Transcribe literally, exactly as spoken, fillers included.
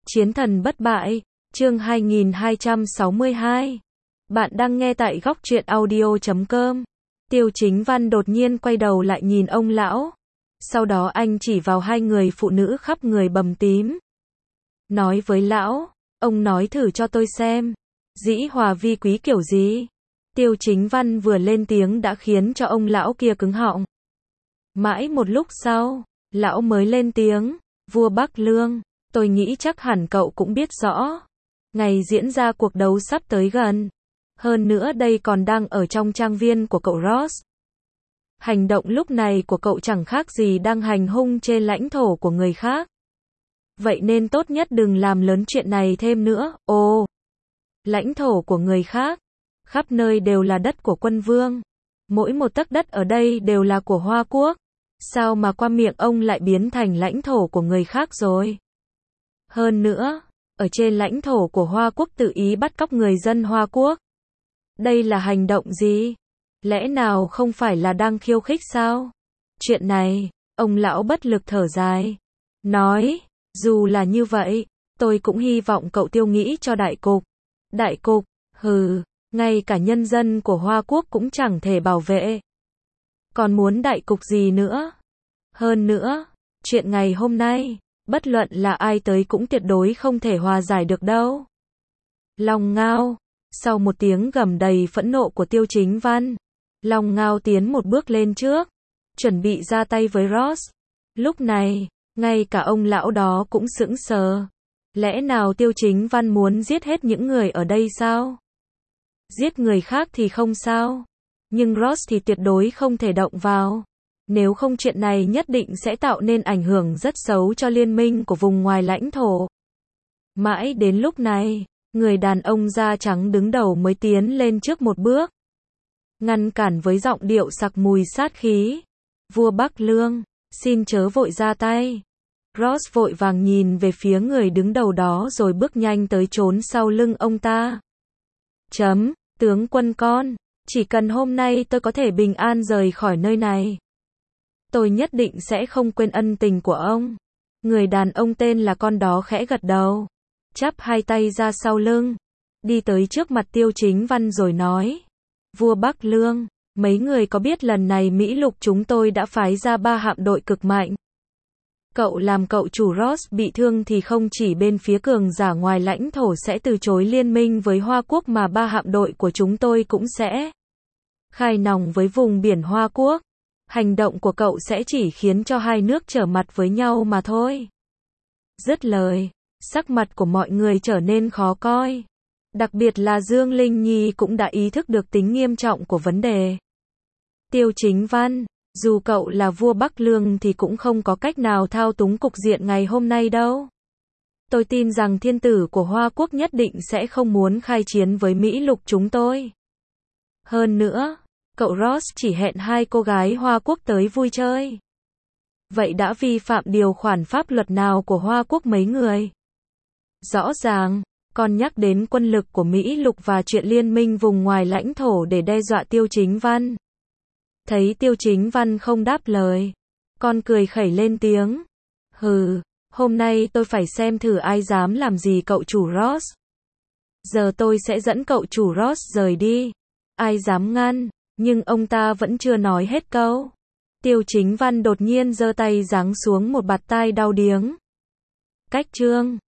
Chiến thần bất bại, chương hai nghìn hai trăm sáu mươi hai. Bạn đang nghe tại góc truyện audio chấm com. Tiêu Chính Văn đột nhiên quay đầu lại nhìn ông lão. Sau đó anh chỉ vào hai người phụ nữ khắp người bầm tím. Nói với lão, ông nói thử cho tôi xem. Dĩ hòa vi quý kiểu gì? Tiêu Chính Văn vừa lên tiếng đã khiến cho ông lão kia cứng họng. Mãi một lúc sau, lão mới lên tiếng, vua Bắc Lương, tôi nghĩ chắc hẳn cậu cũng biết rõ. Ngày diễn ra cuộc đấu sắp tới gần. Hơn nữa đây còn đang ở trong trang viên của cậu Ross. Hành động lúc này của cậu chẳng khác gì đang hành hung trên lãnh thổ của người khác. Vậy nên tốt nhất đừng làm lớn chuyện này thêm nữa. Ồ, lãnh thổ của người khác, khắp nơi đều là đất của quân vương. Mỗi một tấc đất ở đây đều là của Hoa Quốc. Sao mà qua miệng ông lại biến thành lãnh thổ của người khác rồi? Hơn nữa, ở trên lãnh thổ của Hoa Quốc tự ý bắt cóc người dân Hoa Quốc. Đây là hành động gì? Lẽ nào không phải là đang khiêu khích sao? Chuyện này, ông lão bất lực thở dài. Nói, dù là như vậy, tôi cũng hy vọng cậu tiêu nghĩ cho đại cục. Đại cục, hừ, ngay cả nhân dân của Hoa Quốc cũng chẳng thể bảo vệ. Còn muốn đại cục gì nữa? Hơn nữa, chuyện ngày hôm nay, bất luận là ai tới cũng tuyệt đối không thể hòa giải được đâu. Long Ngao, sau một tiếng gầm đầy phẫn nộ của Tiêu Chính Văn, Long Ngao tiến một bước lên trước, chuẩn bị ra tay với Ross. Lúc này, ngay cả ông lão đó cũng sững sờ. Lẽ nào Tiêu Chính Văn muốn giết hết những người ở đây sao? Giết người khác thì không sao, nhưng Ross thì tuyệt đối không thể động vào. Nếu không chuyện này nhất định sẽ tạo nên ảnh hưởng rất xấu cho liên minh của vùng ngoài lãnh thổ. Mãi đến lúc này, người đàn ông da trắng đứng đầu mới tiến lên trước một bước. Ngăn cản với giọng điệu sặc mùi sát khí. Vua Bắc Lương, xin chớ vội ra tay. Ross vội vàng nhìn về phía người đứng đầu đó rồi bước nhanh tới trốn sau lưng ông ta. Chấm, tướng quân con, chỉ cần hôm nay tôi có thể bình an rời khỏi nơi này, tôi nhất định sẽ không quên ân tình của ông. Người đàn ông tên là con đó khẽ gật đầu, chắp hai tay ra sau lưng, đi tới trước mặt Tiêu Chính Văn rồi nói. Vua Bắc Lương, mấy người có biết lần này Mỹ Lục chúng tôi đã phái ra ba hạm đội cực mạnh. Cậu làm cậu chủ Ross bị thương thì không chỉ bên phía cường giả ngoài lãnh thổ sẽ từ chối liên minh với Hoa Quốc mà ba hạm đội của chúng tôi cũng sẽ khai nòng với vùng biển Hoa Quốc. Hành động của cậu sẽ chỉ khiến cho hai nước trở mặt với nhau mà thôi. Dứt lời, sắc mặt của mọi người trở nên khó coi. Đặc biệt là Dương Linh Nhi cũng đã ý thức được tính nghiêm trọng của vấn đề. Tiêu Chính Văn, dù cậu là vua Bắc Lương thì cũng không có cách nào thao túng cục diện ngày hôm nay đâu. Tôi tin rằng thiên tử của Hoa Quốc nhất định sẽ không muốn khai chiến với Mỹ Lục chúng tôi. Hơn nữa, cậu Ross chỉ hẹn hai cô gái Hoa Quốc tới vui chơi. Vậy đã vi phạm điều khoản pháp luật nào của Hoa Quốc mấy người? Rõ ràng, còn nhắc đến quân lực của Mỹ Lục và chuyện liên minh vùng ngoài lãnh thổ để đe dọa Tiêu Chính Văn. Thấy Tiêu Chính Văn không đáp lời, con cười khẩy lên tiếng. Hừ, hôm nay tôi phải xem thử ai dám làm gì cậu chủ Ross. Giờ tôi sẽ dẫn cậu chủ Ross rời đi. Ai dám ngăn? Nhưng ông ta vẫn chưa nói hết câu. Tiêu Chính Văn đột nhiên giơ tay giáng xuống một bạt tai đau điếng. Cách chương